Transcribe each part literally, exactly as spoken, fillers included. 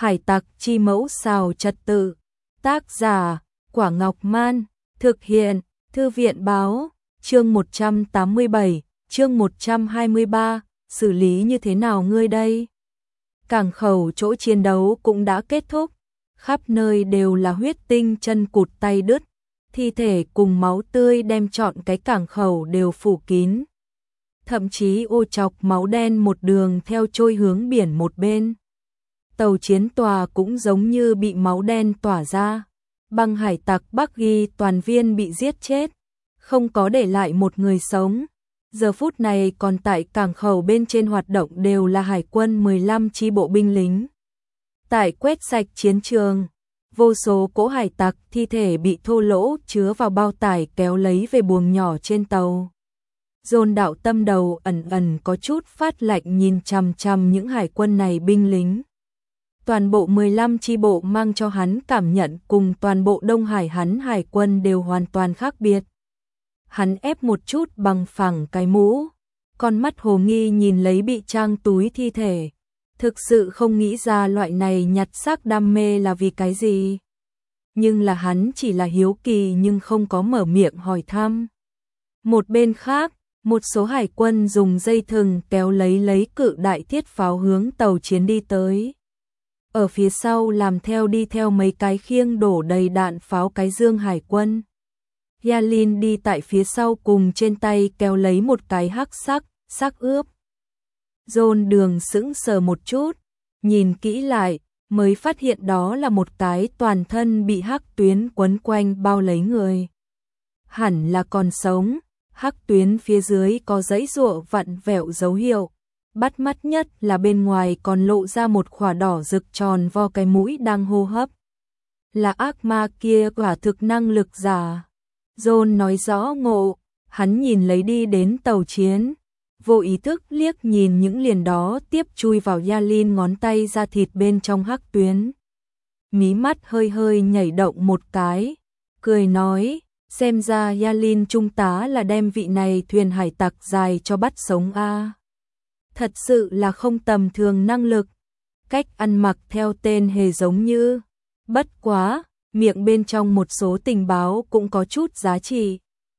Hải tặc chi mẫu xào trật tự. Tác giả, Quả Ngọc Man. Thực hiện, Thư viện báo. Chương một trăm tám mươi bảy, chương một trăm hai mươi ba, xử lý như thế nào ngươi đây? Cảng khẩu chỗ chiến đấu cũng đã kết thúc. Khắp nơi đều là huyết tinh, chân cụt tay đứt. Thi thể cùng máu tươi đem trọn cái cảng khẩu đều phủ kín. Thậm chí ô chọc máu đen một đường theo trôi hướng biển một bên. Tàu chiến tòa cũng giống như bị máu đen tỏa ra. Băng hải tặc Bắc Ghi toàn viên bị giết chết, không có để lại một người sống. Giờ phút này còn tại cảng khẩu bên trên hoạt động đều là hải quân mười lăm chi bộ binh lính. Tại quét sạch chiến trường, vô số cỗ hải tặc thi thể bị thô lỗ chứa vào bao tải kéo lấy về buồng nhỏ trên tàu. Dồn đạo tâm đầu ẩn ẩn có chút phát lạnh nhìn chằm chằm những hải quân này binh lính. Toàn bộ mười lăm chi bộ mang cho hắn cảm nhận cùng toàn bộ Đông Hải hắn hải quân đều hoàn toàn khác biệt. Hắn ép một chút bằng phẳng cái mũ, con mắt hồ nghi nhìn lấy bị trang túi thi thể. Thực sự không nghĩ ra loại này nhặt xác đam mê là vì cái gì. Nhưng là hắn chỉ là hiếu kỳ nhưng không có mở miệng hỏi thăm. Một bên khác, một số hải quân dùng dây thừng kéo lấy lấy cự đại thiết pháo hướng tàu chiến đi tới. Ở phía sau làm theo đi theo mấy cái khiêng đổ đầy đạn pháo cái dương hải quân. Yalin đi tại phía sau cùng trên tay kéo lấy một cái hắc sắc, sắc ướp. Dồn đường sững sờ một chút, nhìn kỹ lại, mới phát hiện đó là một cái toàn thân bị hắc tuyến quấn quanh bao lấy người. Hẳn là còn sống, hắc tuyến phía dưới có dãy giụa vặn vẹo dấu hiệu. Bắt mắt nhất là bên ngoài còn lộ ra một khỏa đỏ rực tròn vo cái mũi đang hô hấp. Là ác ma kia quả thực năng lực giả. John nói rõ ngộ, hắn nhìn lấy đi đến tàu chiến. Vô ý thức liếc nhìn những liền đó tiếp chui vào Yalin ngón tay ra thịt bên trong hắc tuyến. Mí mắt hơi hơi nhảy động một cái, cười nói, xem ra Yalin trung tá là đem vị này thuyền hải tặc dài cho bắt sống a. Thật sự là không tầm thường năng lực, cách ăn mặc theo tên hề giống như, bất quá, miệng bên trong một số tình báo cũng có chút giá trị.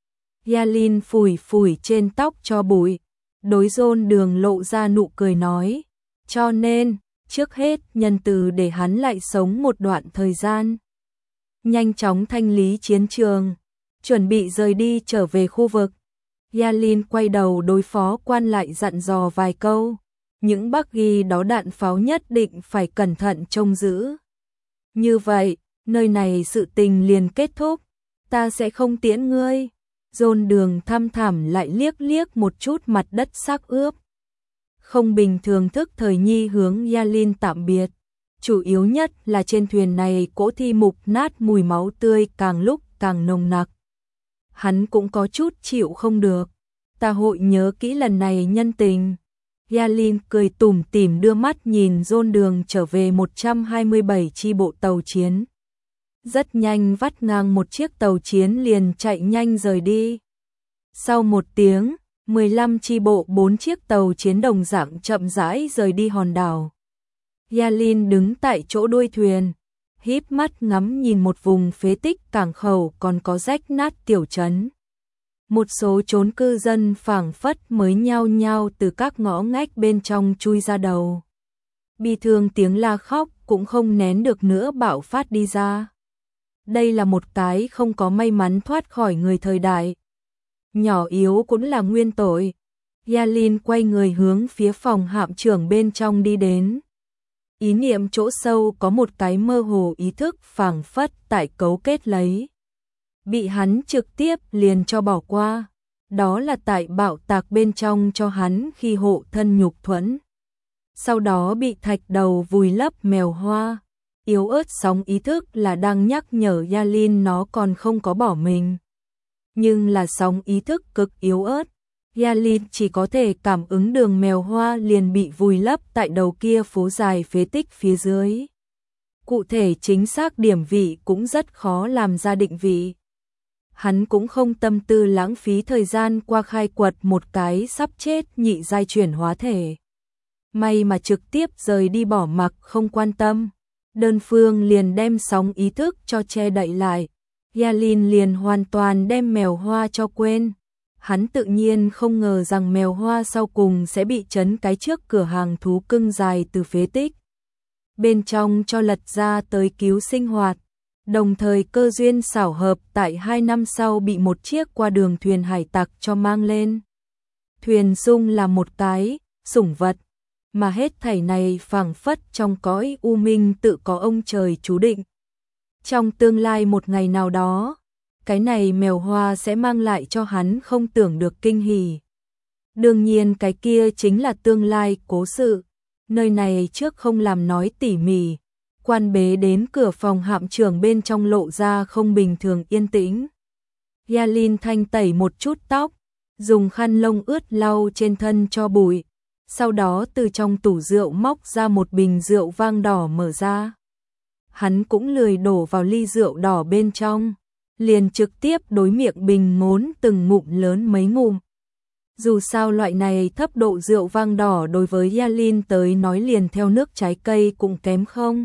Yalin phủi phủi trên tóc cho bụi, đối Dồn đường lộ ra nụ cười nói, cho nên, trước hết nhân từ để hắn lại sống một đoạn thời gian. Nhanh chóng thanh lý chiến trường, chuẩn bị rời đi trở về khu vực. Yalin quay đầu đối phó quan lại dặn dò vài câu, những Bắc Ghi đó đạn pháo nhất định phải cẩn thận trông giữ. Như vậy, nơi này sự tình liền kết thúc, ta sẽ không tiễn ngươi. Dồn đường thăm thẳm lại liếc liếc một chút mặt đất xác ướp. Không bình thường thức thời nhi hướng Yalin tạm biệt. Chủ yếu nhất là trên thuyền này cỗ thi mục nát mùi máu tươi càng lúc càng nồng nặc. Hắn cũng có chút chịu không được. Ta hội nhớ kỹ lần này nhân tình. Yalin cười tủm tỉm đưa mắt nhìn Dồn đường trở về một trăm hai mươi bảy chi bộ tàu chiến. Rất nhanh vắt ngang một chiếc tàu chiến liền chạy nhanh rời đi. Sau một tiếng, mười lăm chi bộ bốn chiếc tàu chiến đồng dạng chậm rãi rời đi hòn đảo. Yalin đứng tại chỗ đuôi thuyền, híp mắt ngắm nhìn một vùng phế tích cảng khẩu còn có rách nát tiểu trấn. Một số chốn cư dân phảng phất mới nhao nhao từ các ngõ ngách bên trong chui ra đầu. Bi thương tiếng la khóc cũng không nén được nữa bạo phát đi ra. Đây là một cái không có may mắn thoát khỏi người thời đại. Nhỏ yếu cũng là nguyên tội. Yalin quay người hướng phía phòng hạm trưởng bên trong đi đến. Ý niệm chỗ sâu có một cái mơ hồ ý thức phảng phất tại cấu kết lấy. Bị hắn trực tiếp liền cho bỏ qua. Đó là tại bạo tạc bên trong cho hắn khi hộ thân nhục thuẫn. Sau đó bị thạch đầu vùi lấp mèo hoa. Yếu ớt sóng ý thức là đang nhắc nhở Yalin nó còn không có bỏ mình. Nhưng là sóng ý thức cực yếu ớt. Yalin chỉ có thể cảm ứng đường mèo hoa liền bị vùi lấp tại đầu kia phố dài phế tích phía dưới. Cụ thể chính xác điểm vị cũng rất khó làm ra định vị. Hắn cũng không tâm tư lãng phí thời gian qua khai quật một cái sắp chết nhị giai chuyển hóa thể. May mà trực tiếp rời đi bỏ mặc không quan tâm. đơn phương liền đem sóng ý thức cho che đậy lại. Yalin liền hoàn toàn đem mèo hoa cho quên. Hắn tự nhiên không ngờ rằng mèo hoa sau cùng sẽ bị trấn cái trước cửa hàng thú cưng dài từ phế tích bên trong cho lật ra tới cứu sinh hoạt. Đồng thời cơ duyên xảo hợp tại hai năm sau bị một chiếc qua đường thuyền hải tặc cho mang lên. Thuyền sung là một cái sủng vật, mà hết thảy này phảng phất trong cõi u minh tự có ông trời chú định. Trong tương lai một ngày nào đó, cái này mèo hoa sẽ mang lại cho hắn không tưởng được kinh hỉ. Đương nhiên cái kia chính là tương lai cố sự, nơi này trước không làm nói tỉ mỉ. Quan bế đến cửa phòng hạm trưởng bên trong lộ ra không bình thường yên tĩnh. Yalin thanh tẩy một chút tóc, dùng khăn lông ướt lau trên thân cho bụi, sau đó từ trong tủ rượu móc ra một bình rượu vang đỏ mở ra. Hắn cũng lười đổ vào ly rượu đỏ bên trong, liền trực tiếp đối miệng bình ngốn từng ngụm lớn mấy ngụm. Dù sao loại này thấp độ rượu vang đỏ đối với Yalin tới nói liền theo nước trái cây cũng kém không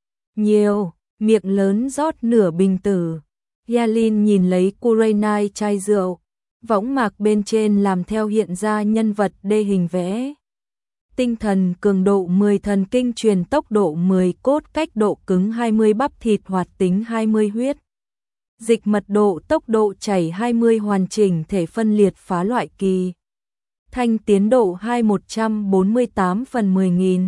nhiều, miệng lớn rót nửa bình tử. Yalin nhìn lấy Kurenai chai rượu, võng mạc bên trên làm theo hiện ra nhân vật đê hình vẽ. Tinh thần cường độ mười, thần kinh truyền tốc độ mười, cốt cách độ cứng hai mươi, bắp thịt hoạt tính hai mươi, huyết dịch mật độ tốc độ chảy hai mươi, hoàn chỉnh thể phân liệt phá loại kỳ thanh tiến độ hai một trăm bốn mươi tám phần mười nghìn.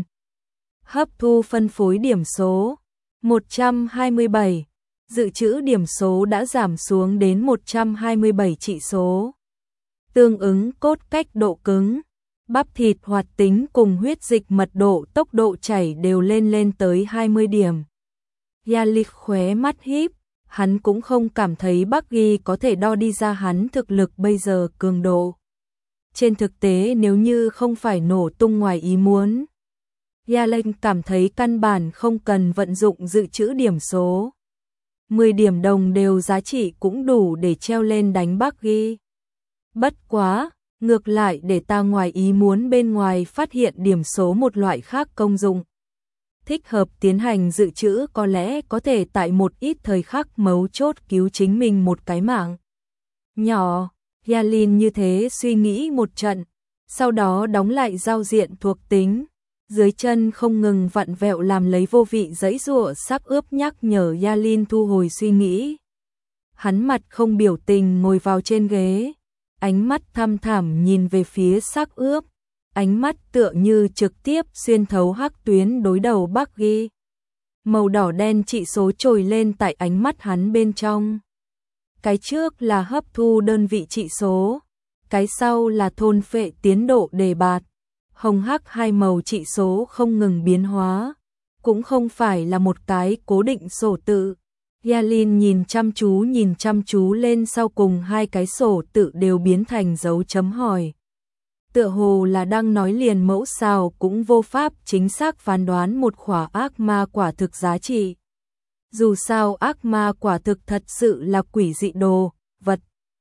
Hấp thu phân phối điểm số một trăm hai mươi bảy, dự trữ điểm số đã giảm xuống đến một trăm hai mươi bảy trị số. Tương ứng cốt cách độ cứng, bắp thịt hoạt tính cùng huyết dịch mật độ tốc độ chảy đều lên lên tới hai mươi điểm. Yalik khóe mắt híp, hắn cũng không cảm thấy Buggy có thể đo đi ra hắn thực lực bây giờ cường độ. Trên thực tế nếu như không phải nổ tung ngoài ý muốn, Yalik cảm thấy căn bản không cần vận dụng dự trữ điểm số. mười điểm đồng đều giá trị cũng đủ để treo lên đánh Buggy. Bất quá, ngược lại để ta ngoài ý muốn bên ngoài phát hiện điểm số một loại khác công dụng. Thích hợp tiến hành dự trữ có lẽ có thể tại một ít thời khắc mấu chốt cứu chính mình một cái mạng nhỏ. Yalin như thế suy nghĩ một trận, sau đó đóng lại giao diện thuộc tính. Dưới chân không ngừng vặn vẹo làm lấy vô vị giãy giụa sắp ướp nhắc nhở Yalin thu hồi suy nghĩ. Hắn mặt không biểu tình ngồi vào trên ghế, ánh mắt thăm thẳm nhìn về phía xác ướp, ánh mắt tựa như trực tiếp xuyên thấu hắc tuyến đối đầu Buggy. Màu đỏ đen trị số trồi lên tại ánh mắt hắn bên trong. Cái trước là hấp thu đơn vị trị số, cái sau là thôn phệ tiến độ đề bạt. Hồng hắc hai màu trị số không ngừng biến hóa, cũng không phải là một cái cố định sổ tự. Yalin nhìn chăm chú nhìn chăm chú lên sau cùng hai cái sổ tự đều biến thành dấu chấm hỏi. Tựa hồ là đang nói liền mẫu sao cũng vô pháp chính xác phán đoán một khỏa ác ma quả thực giá trị. Dù sao ác ma quả thực thật sự là quỷ dị đồ, vật.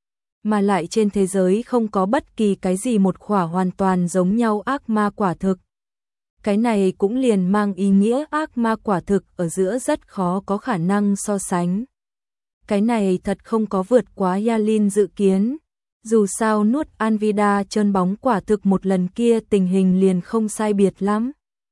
Mà lại trên thế giới không có bất kỳ cái gì một khỏa hoàn toàn giống nhau ác ma quả thực. Cái này cũng liền mang ý nghĩa ác ma quả thực ở giữa rất khó có khả năng so sánh. Cái này thật không có vượt quá Yalin dự kiến. Dù sao nuốt Anvida trơn bóng quả thực một lần kia tình hình liền không sai biệt lắm.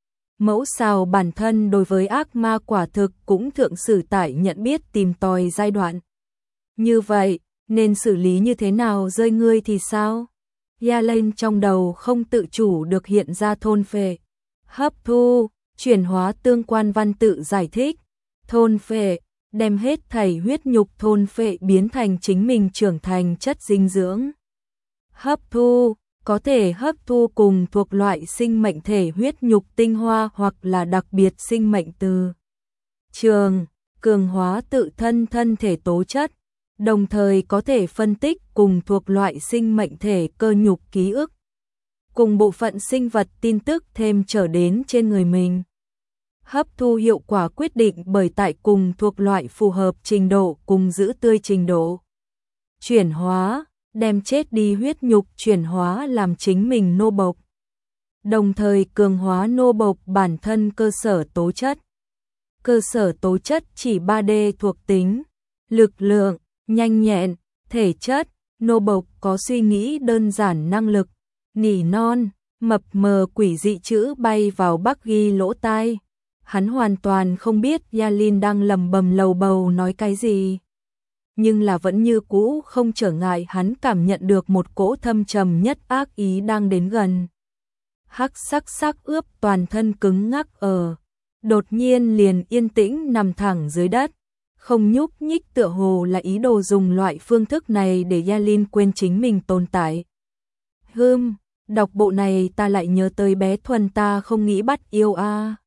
Mẫu sao bản thân đối với ác ma quả thực cũng thượng sử tại nhận biết tìm tòi giai đoạn. Như vậy, nên xử lý như thế nào rơi ngươi thì sao? Yalin trong đầu không tự chủ được hiện ra thôn phệ, hấp thu, chuyển hóa tương quan văn tự giải thích. Thôn phệ, đem hết thảy huyết nhục thôn phệ biến thành chính mình trưởng thành chất dinh dưỡng. Hấp thu, có thể hấp thu cùng thuộc loại sinh mệnh thể huyết nhục tinh hoa hoặc là đặc biệt sinh mệnh từ trường, cường hóa tự thân thân thể tố chất, đồng thời có thể phân tích cùng thuộc loại sinh mệnh thể cơ nhục ký ức, cùng bộ phận sinh vật tin tức thêm trở đến trên người mình. Hấp thu hiệu quả quyết định bởi tại cùng thuộc loại phù hợp trình độ cùng giữ tươi trình độ. Chuyển hóa, đem chết đi huyết nhục chuyển hóa làm chính mình nô bộc. Đồng thời cường hóa nô bộc bản thân cơ sở tố chất. cơ sở tố chất chỉ ba D thuộc tính, lực lượng, nhanh nhẹn, thể chất, nô bộc có suy nghĩ đơn giản năng lực, nỉ non, mập mờ quỷ dị chữ bay vào Bắc Ghi lỗ tai. Hắn hoàn toàn không biết Yalin đang lầm bầm lầu bầu nói cái gì. Nhưng là vẫn như cũ không trở ngại hắn cảm nhận được một cỗ thâm trầm nhất ác ý đang đến gần. Hắc sắc sắc ướp toàn thân cứng ngắc ở, đột nhiên liền yên tĩnh nằm thẳng dưới đất, không nhúc nhích tựa hồ là ý đồ dùng loại phương thức này để Yalin quên chính mình tồn tại. Hừm, đọc bộ này ta lại nhớ tới bé Thuần ta không nghĩ bắt yêu a. À.